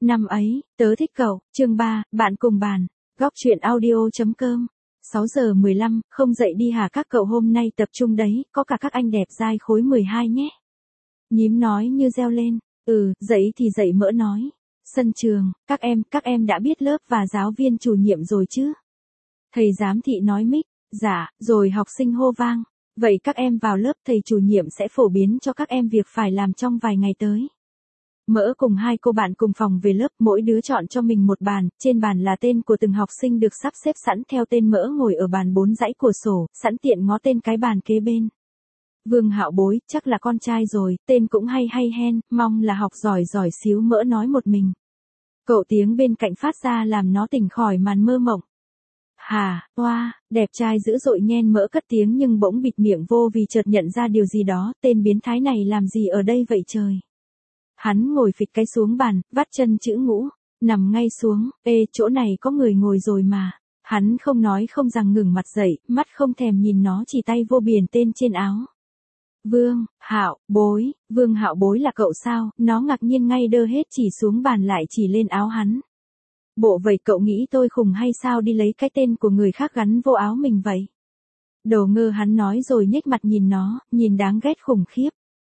Năm ấy, tớ thích cậu, chương 3, bạn cùng bàn. Góc truyện audio.com. 6 giờ 15, không dậy đi hả các cậu, hôm nay tập trung đấy, có cả các anh đẹp dai khối 12 nhé. Nhím nói như reo lên. Dậy thì dậy, mỡ nói. Sân trường, các em đã biết lớp và giáo viên chủ nhiệm rồi chứ? Thầy giám thị nói mích. Dạ, rồi học sinh hô vang. Vậy các em vào lớp, thầy chủ nhiệm sẽ phổ biến cho các em việc phải làm trong vài ngày tới. Mỡ cùng hai cô bạn cùng phòng về lớp, mỗi đứa chọn cho mình một bàn, trên bàn là tên của từng học sinh được sắp xếp sẵn theo tên. Mỡ ngồi ở bàn 4 dãy của sổ, sẵn tiện ngó tên cái bàn kế bên. Vương Hạo Bối, chắc là con trai rồi, tên cũng hay hen, mong là học giỏi xíu, Mỡ nói một mình. Cậu tiếng bên cạnh phát ra làm nó tỉnh khỏi màn mơ mộng. Hà, oa, đẹp trai dữ dội nhen. Mỡ cất tiếng nhưng bỗng bịt miệng vô vì chợt nhận ra điều gì đó, tên biến thái này làm gì ở đây vậy trời. Hắn ngồi phịch cái xuống bàn, vắt chân chữ ngũ, nằm ngay xuống. Chỗ này có người ngồi rồi mà. Hắn không nói không rằng ngừng mặt dậy, mắt không thèm nhìn nó, chỉ tay vô biển tên trên áo. Vương Hạo Bối. Vương Hạo Bối là cậu sao? Nó ngạc nhiên ngay đơ hết, chỉ xuống bàn lại chỉ lên áo hắn. Bộ vậy cậu nghĩ tôi khùng hay sao, đi lấy cái tên của người khác gắn vô áo mình vậy? Đồ ngơ, hắn nói rồi nhếch mặt nhìn nó, nhìn đáng ghét khủng khiếp.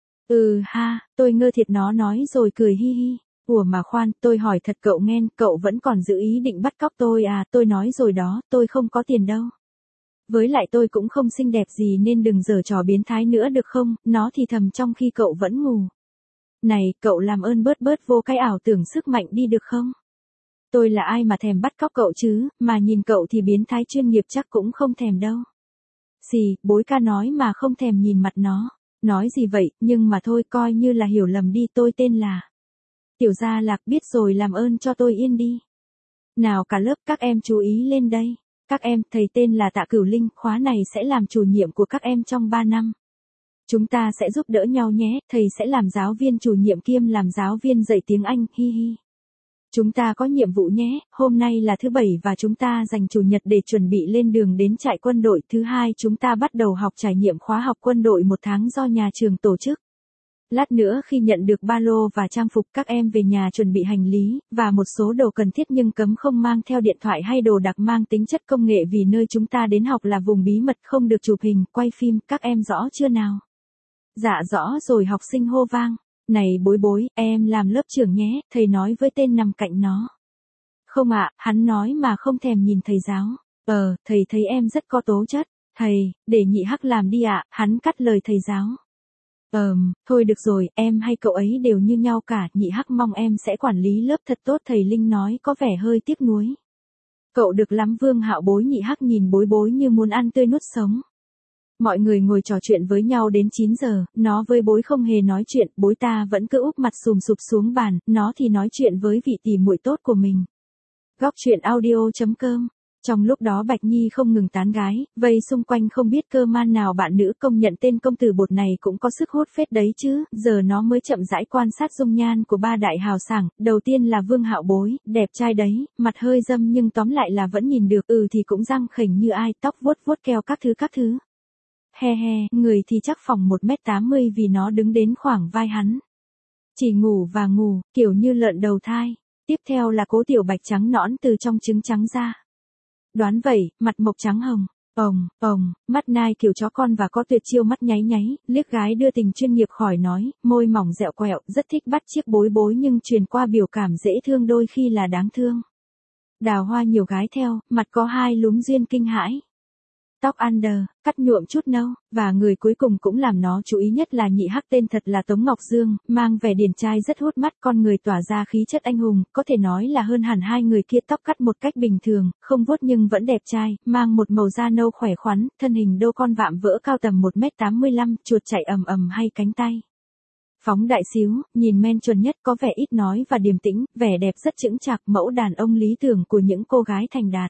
Ha, tôi ngơ thiệt, nó nói rồi cười hi hi. Ủa mà khoan, tôi hỏi thật cậu nghe, cậu vẫn còn giữ ý định bắt cóc tôi à? Tôi nói rồi đó, tôi không có tiền đâu. Với lại tôi cũng không xinh đẹp gì nên đừng giở trò biến thái nữa được không? Nó thì thầm trong khi cậu vẫn ngủ. Này, cậu làm ơn bớt vô cái ảo tưởng sức mạnh đi được không? Tôi là ai mà thèm bắt cóc cậu chứ, mà nhìn cậu thì biến thái chuyên nghiệp chắc cũng không thèm đâu. Xì, Bối ca nói mà không thèm nhìn mặt nó. Nói gì vậy, nhưng mà thôi, coi như là hiểu lầm đi, tôi tên là Tiểu Gia Lạc, biết rồi, làm ơn cho tôi yên đi. Nào cả lớp, các em chú ý lên đây. Các em, thầy tên là Tạ Cửu Linh, khóa này sẽ làm chủ nhiệm của các em trong 3 năm. Chúng ta sẽ giúp đỡ nhau nhé, thầy sẽ làm giáo viên chủ nhiệm kiêm làm giáo viên dạy tiếng Anh, hi hi. Chúng ta có nhiệm vụ nhé, hôm nay là thứ Bảy và chúng ta dành Chủ nhật để chuẩn bị lên đường đến trại quân đội. Thứ Hai chúng ta bắt đầu học trải nghiệm khóa học quân đội 1 tháng do nhà trường tổ chức. Lát nữa khi nhận được ba lô và trang phục, các em về nhà chuẩn bị hành lý, và một số đồ cần thiết, nhưng cấm không mang theo điện thoại hay đồ đặc mang tính chất công nghệ vì nơi chúng ta đến học là vùng bí mật, không được chụp hình, quay phim, các em rõ chưa nào? Dạ rõ rồi, học sinh hô vang. Này Bối, em làm lớp trưởng nhé, thầy nói với tên nằm cạnh nó. Không ạ, hắn nói mà không thèm nhìn thầy giáo. Thầy thấy em rất có tố chất. Thầy, để nhị Hắc làm đi ạ, hắn cắt lời thầy giáo. Thôi được rồi, em hay cậu ấy đều như nhau cả, nhị Hắc mong em sẽ quản lý lớp thật tốt, thầy Linh nói có vẻ hơi tiếc nuối. Cậu được lắm Vương Hạo Bối. Nhị Hắc nhìn Bối như muốn ăn tươi nuốt sống. Mọi người ngồi trò chuyện với nhau đến 9 giờ, nó với Bối không hề nói chuyện, Bối ta vẫn cứ úp mặt sùm sụp xuống bàn, nó thì nói chuyện với vị tỉ muội tốt của mình. Góc truyện audio.com. Trong lúc đó Bạch Nhi không ngừng tán gái, vây xung quanh không biết cơ man nào bạn nữ, công nhận tên công tử bột này cũng có sức hút phết đấy chứ. Giờ nó mới chậm rãi quan sát dung nhan của ba đại hào sảng, đầu tiên là Vương Hạo Bối, đẹp trai đấy, mặt hơi dâm nhưng tóm lại là vẫn nhìn được, thì cũng răng khểnh như ai, tóc vuốt keo các thứ. He, người thì chắc phòng 1m80 vì nó đứng đến khoảng vai hắn. Chỉ ngủ và ngủ, kiểu như lợn đầu thai. Tiếp theo là Cố Tiểu Bạch trắng nõn từ trong trứng trắng ra. Đoán vậy, mặt mộc trắng hồng, mắt nai kiểu chó con và có tuyệt chiêu mắt nháy, liếc gái đưa tình chuyên nghiệp khỏi nói, môi mỏng dẹo quẹo, rất thích bắt chiếc Bối nhưng truyền qua biểu cảm dễ thương đôi khi là đáng thương. Đào hoa nhiều gái theo, mặt có 2 lúm duyên kinh hãi. Tóc under, cắt nhuộm chút nâu, và người cuối cùng cũng làm nó chú ý nhất là nhị Hắc, tên thật là Tống Ngọc Dương, mang vẻ điển trai rất hút mắt, con người tỏa ra khí chất anh hùng, có thể nói là hơn hẳn 2 người kia. Tóc cắt một cách bình thường, không vuốt nhưng vẫn đẹp trai, mang một màu da nâu khỏe khoắn, thân hình đô con vạm vỡ, cao tầm 1m85, chuột chạy ầm hay cánh tay. Phóng đại xíu, nhìn men chuẩn nhất, có vẻ ít nói và điềm tĩnh, vẻ đẹp rất chững chạc, mẫu đàn ông lý tưởng của những cô gái thành đạt.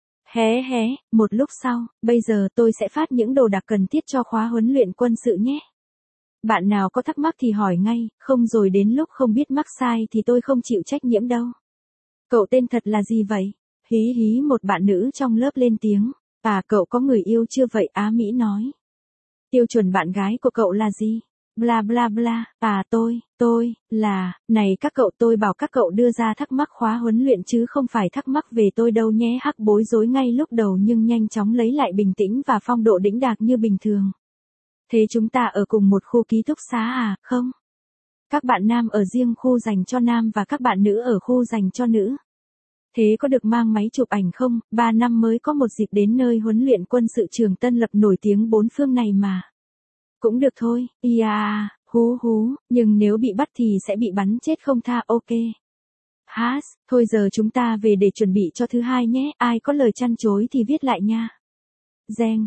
Hé, một lúc sau, bây giờ tôi sẽ phát những đồ đặc cần thiết cho khóa huấn luyện quân sự nhé. Bạn nào có thắc mắc thì hỏi ngay, không rồi đến lúc không biết mắc sai thì tôi không chịu trách nhiệm đâu. Cậu tên thật là gì vậy? Hí, một bạn nữ trong lớp lên tiếng. Cậu có người yêu chưa vậy? Á Mỹ nói. Tiêu chuẩn bạn gái của cậu là gì? bla bla bla, này các cậu tôi bảo các cậu đưa ra thắc mắc khóa huấn luyện chứ không phải thắc mắc về tôi đâu nhé. Hắc bối rối ngay lúc đầu nhưng nhanh chóng lấy lại bình tĩnh và phong độ đĩnh đạc như bình thường. Thế chúng ta ở cùng một khu ký túc xá à, không? Các bạn nam ở riêng khu dành cho nam và các bạn nữ ở khu dành cho nữ. Thế có được mang máy chụp ảnh không? 3 năm mới có một dịp đến nơi huấn luyện quân sự Trường Tân Lập nổi tiếng bốn phương này mà. Cũng được thôi, hú, nhưng nếu bị bắt thì sẽ bị bắn chết không tha, ok. Thôi giờ chúng ta về để chuẩn bị cho thứ hai nhé, ai có lời chăn chối thì viết lại nha. Zeng,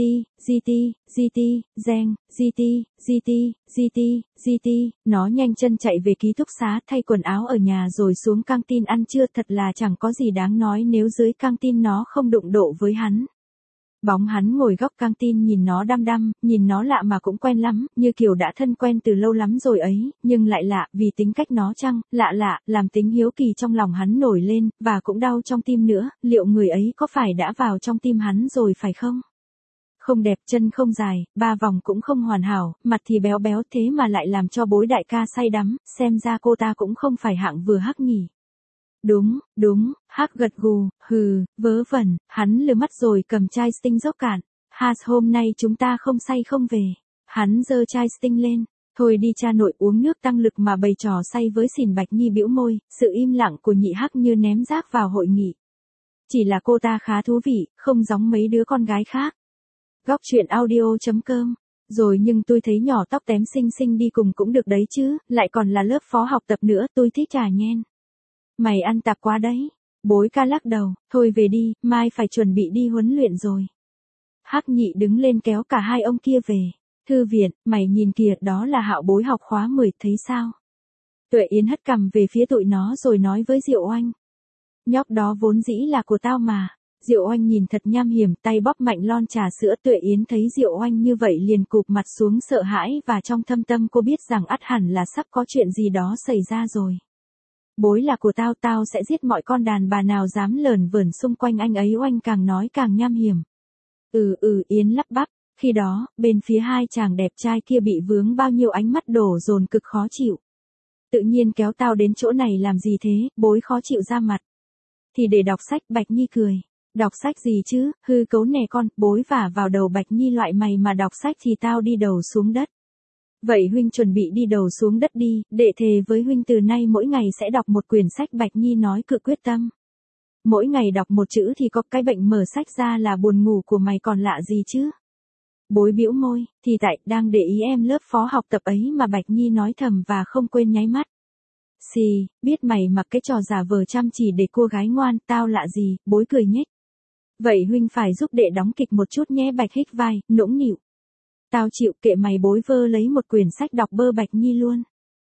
GT, nó nhanh chân chạy về ký túc xá thay quần áo ở nhà rồi xuống căng tin ăn trưa, thật là chẳng có gì đáng nói nếu dưới căng tin nó không đụng độ với hắn. Bóng hắn ngồi góc căng tin nhìn nó đăm đăm, nhìn nó lạ mà cũng quen lắm, như kiểu đã thân quen từ lâu lắm rồi ấy, nhưng lại lạ, vì tính cách nó chăng, lạ, làm tính hiếu kỳ trong lòng hắn nổi lên, và cũng đau trong tim nữa, liệu người ấy có phải đã vào trong tim hắn rồi phải không? Không đẹp, chân không dài, 3 vòng cũng không hoàn hảo, mặt thì béo béo thế mà lại làm cho bối đại ca say đắm, xem ra cô ta cũng không phải hạng vừa Hắc nhỉ. Đúng, Hắc gật gù, vớ vẩn, hắn lừa mắt rồi cầm chai Sting dốc cạn. Hôm nay chúng ta không say không về. Hắn giơ chai Sting lên. Thôi đi cha nội, uống nước tăng lực mà bày trò say với xỉn. Bạch Nhi bĩu môi, sự im lặng của nhị Hắc như ném rác vào hội nghị. Chỉ là cô ta khá thú vị, không giống mấy đứa con gái khác. Góc truyện audio.com. Rồi nhưng tôi thấy nhỏ tóc tém xinh đi cùng cũng được đấy chứ, lại còn là lớp phó học tập nữa, tôi thích chả nhen. Mày ăn tạp quá đấy. Bối ca lắc đầu, thôi về đi, mai phải chuẩn bị đi huấn luyện rồi. Hắc nhị đứng lên kéo cả hai ông kia về. Thư viện, mày nhìn kìa, đó là Hạo bối học khóa 10, thấy sao? Tuệ Yến hất cằm về phía tụi nó rồi nói với Diệu Oanh. Nhóc đó vốn dĩ là của tao mà. Diệu Oanh nhìn thật nham hiểm, tay bóp mạnh lon trà sữa. Tuệ Yến thấy Diệu Oanh như vậy liền cụp mặt xuống sợ hãi và trong thâm tâm cô biết rằng ắt hẳn là sắp có chuyện gì đó xảy ra rồi. Bối là của tao sẽ giết mọi con đàn bà nào dám lởn vởn xung quanh anh ấy. Oanh càng nói càng nham hiểm. Yến lắp bắp, khi đó, bên phía hai chàng đẹp trai kia bị vướng bao nhiêu ánh mắt đổ dồn cực khó chịu. Tự nhiên kéo tao đến chỗ này làm gì thế, bối khó chịu ra mặt. Thì để đọc sách. Bạch Nhi cười. Đọc sách gì chứ, hư cấu nè con, bối vả vào đầu Bạch Nhi, loại mày mà đọc sách thì tao đi đầu xuống đất. Vậy huynh chuẩn bị đi đầu xuống đất đi, đệ thề với huynh từ nay mỗi ngày sẽ đọc một quyển sách. Bạch Nhi nói cự quyết tâm. Mỗi ngày đọc một chữ thì có cái bệnh mở sách ra là buồn ngủ của mày còn lạ gì chứ. Bối bĩu môi, thì tại đang để ý em lớp phó học tập ấy mà. Bạch Nhi nói thầm và không quên nháy mắt. Biết mày mặc cái trò giả vờ chăm chỉ để cua gái ngoan, tao lạ gì, bối cười nhếch. Vậy huynh phải giúp đệ đóng kịch một chút nhé. Bạch hích vai, nũng nịu. Tao chịu, kệ mày. Bối vơ lấy một quyển sách đọc bơ Bạch Nhi luôn.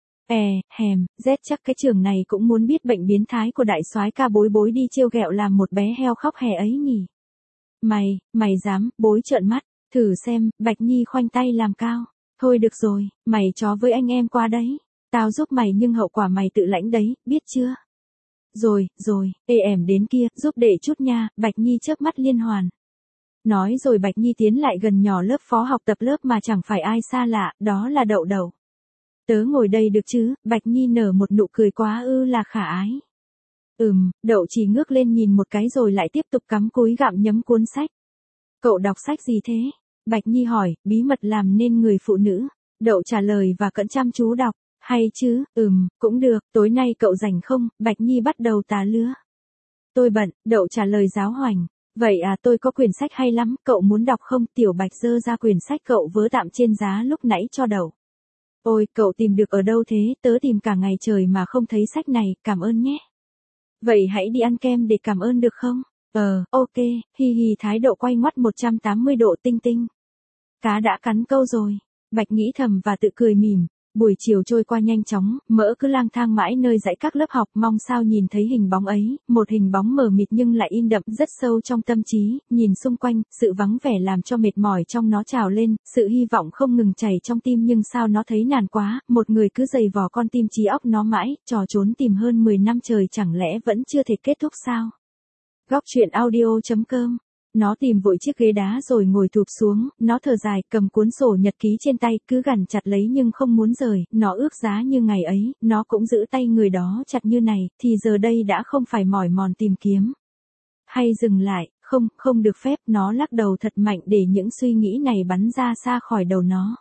Chắc cái trường này cũng muốn biết bệnh biến thái của đại soái ca bối đi trêu ghẹo làm một bé heo khóc hè ấy nhỉ. Mày dám, bối trợn mắt, thử xem. Bạch Nhi khoanh tay làm cao. Thôi được rồi, mày chó với anh em qua đấy. Tao giúp mày nhưng hậu quả mày tự lãnh đấy, biết chưa? Rồi, em đến kia, giúp đệ chút nha. Bạch Nhi chớp mắt liên hoàn. Nói rồi Bạch Nhi tiến lại gần nhỏ lớp phó học tập, lớp mà chẳng phải ai xa lạ, đó là Đậu Đậu. Tớ ngồi đây được chứ? Bạch Nhi nở một nụ cười quá là khả ái. Đậu chỉ ngước lên nhìn một cái rồi lại tiếp tục cắm cúi gặm nhấm cuốn sách. Cậu đọc sách gì thế? Bạch Nhi hỏi, bí mật làm nên người phụ nữ. Đậu trả lời và cẩn chăm chú đọc. Hay chứ, cũng được, tối nay cậu rảnh không? Bạch Nhi bắt đầu tá lứa. Tôi bận, Đậu trả lời giáo hoành. Vậy à, tôi có quyển sách hay lắm, cậu muốn đọc không? Tiểu Bạch giơ ra quyển sách cậu vớ tạm trên giá lúc nãy cho Đậu. Ôi, cậu tìm được ở đâu thế? Tớ tìm cả ngày trời mà không thấy sách này, cảm ơn nhé. Vậy hãy đi ăn kem để cảm ơn được không? Ok, thái độ quay ngoắt 180 độ tinh tinh. Cá đã cắn câu rồi. Bạch nghĩ thầm và tự cười mỉm. Buổi chiều trôi qua nhanh chóng, Mỡ cứ lang thang mãi nơi dãy các lớp học, mong sao nhìn thấy hình bóng ấy, một hình bóng mờ mịt nhưng lại in đậm rất sâu trong tâm trí. Nhìn xung quanh, sự vắng vẻ làm cho mệt mỏi trong nó trào lên, sự hy vọng không ngừng chảy trong tim nhưng sao nó thấy nản quá, một người cứ giày vò con tim trí óc nó mãi, trò trốn tìm hơn 10 năm trời chẳng lẽ vẫn chưa thể kết thúc sao? Góc truyện audio.com Nó tìm vội chiếc ghế đá rồi ngồi thụp xuống, nó thở dài, cầm cuốn sổ nhật ký trên tay, cứ gằn chặt lấy nhưng không muốn rời, nó ước giá như ngày ấy, nó cũng giữ tay người đó chặt như này, thì giờ đây đã không phải mỏi mòn tìm kiếm. Hay dừng lại, không, không được phép, nó lắc đầu thật mạnh để những suy nghĩ này bắn ra xa khỏi đầu nó.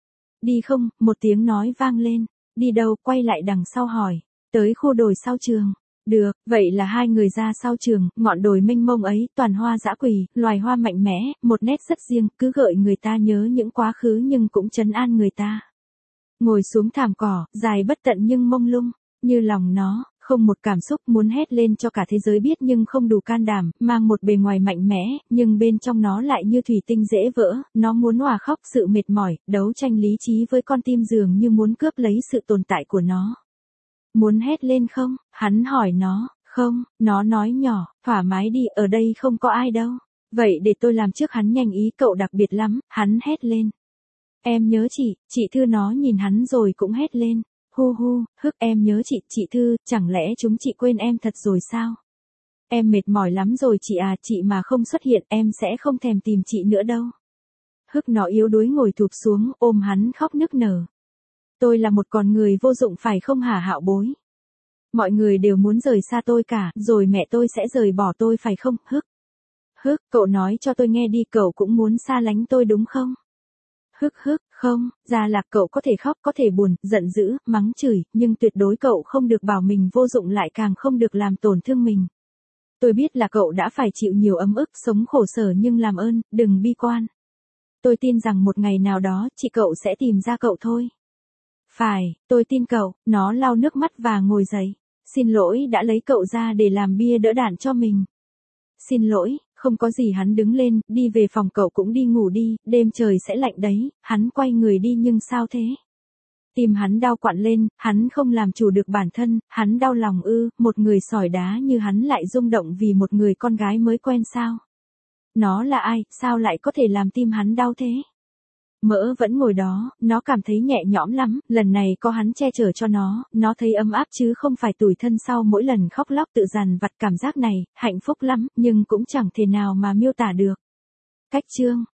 Đi không, một tiếng nói vang lên, đi đâu, quay lại đằng sau hỏi, tới khu đồi sau trường. Được, vậy là hai người ra sau trường, ngọn đồi mênh mông ấy, toàn hoa dã quỳ, loài hoa mạnh mẽ, một nét rất riêng, cứ gợi người ta nhớ những quá khứ nhưng cũng trấn an người ta. Ngồi xuống thảm cỏ, dài bất tận nhưng mông lung, như lòng nó, không một cảm xúc muốn hét lên cho cả thế giới biết nhưng không đủ can đảm, mang một bề ngoài mạnh mẽ, nhưng bên trong nó lại như thủy tinh dễ vỡ, nó muốn òa khóc sự mệt mỏi, đấu tranh lý trí với con tim dường như muốn cướp lấy sự tồn tại của nó. Muốn hét lên không? Hắn hỏi nó, không, nó nói nhỏ, thoải mái đi, ở đây không có ai đâu. Vậy để tôi làm trước, hắn nhanh ý, cậu đặc biệt lắm, hắn hét lên. Em nhớ chị Thư, nó nhìn hắn rồi cũng hét lên. Hu hu, hức, em nhớ chị Thư, chẳng lẽ chúng chị quên em thật rồi sao? Em mệt mỏi lắm rồi chị à, chị mà không xuất hiện em sẽ không thèm tìm chị nữa đâu. Hức, nó yếu đuối ngồi thụp xuống, ôm hắn khóc nức nở. Tôi là một con người vô dụng phải không hả Hạo Bối? Mọi người đều muốn rời xa tôi cả, rồi mẹ tôi sẽ rời bỏ tôi phải không? Hức. Hức, cậu nói cho tôi nghe đi, cậu cũng muốn xa lánh tôi đúng không? Hức, không, ra là cậu có thể khóc, có thể buồn, giận dữ, mắng chửi, nhưng tuyệt đối cậu không được bảo mình vô dụng, lại càng không được làm tổn thương mình. Tôi biết là cậu đã phải chịu nhiều ấm ức, sống khổ sở, nhưng làm ơn, đừng bi quan. Tôi tin rằng một ngày nào đó, chị cậu sẽ tìm ra cậu thôi. Phải, tôi tin cậu, nó lau nước mắt và ngồi dậy. Xin lỗi đã lấy cậu ra để làm bia đỡ đạn cho mình. Xin lỗi, không có gì, hắn đứng lên, đi về phòng, cậu cũng đi ngủ đi, đêm trời sẽ lạnh đấy, hắn quay người đi nhưng sao thế? Tim hắn đau quặn lên, hắn không làm chủ được bản thân, hắn đau lòng một người sỏi đá như hắn lại rung động vì một người con gái mới quen sao? Nó là ai, sao lại có thể làm tim hắn đau thế? Mỡ vẫn ngồi đó, nó cảm thấy nhẹ nhõm lắm, lần này có hắn che chở cho nó thấy ấm áp chứ không phải tủi thân sau mỗi lần khóc lóc tự dằn vặt, cảm giác này, hạnh phúc lắm, nhưng cũng chẳng thể nào mà miêu tả được. Cách chương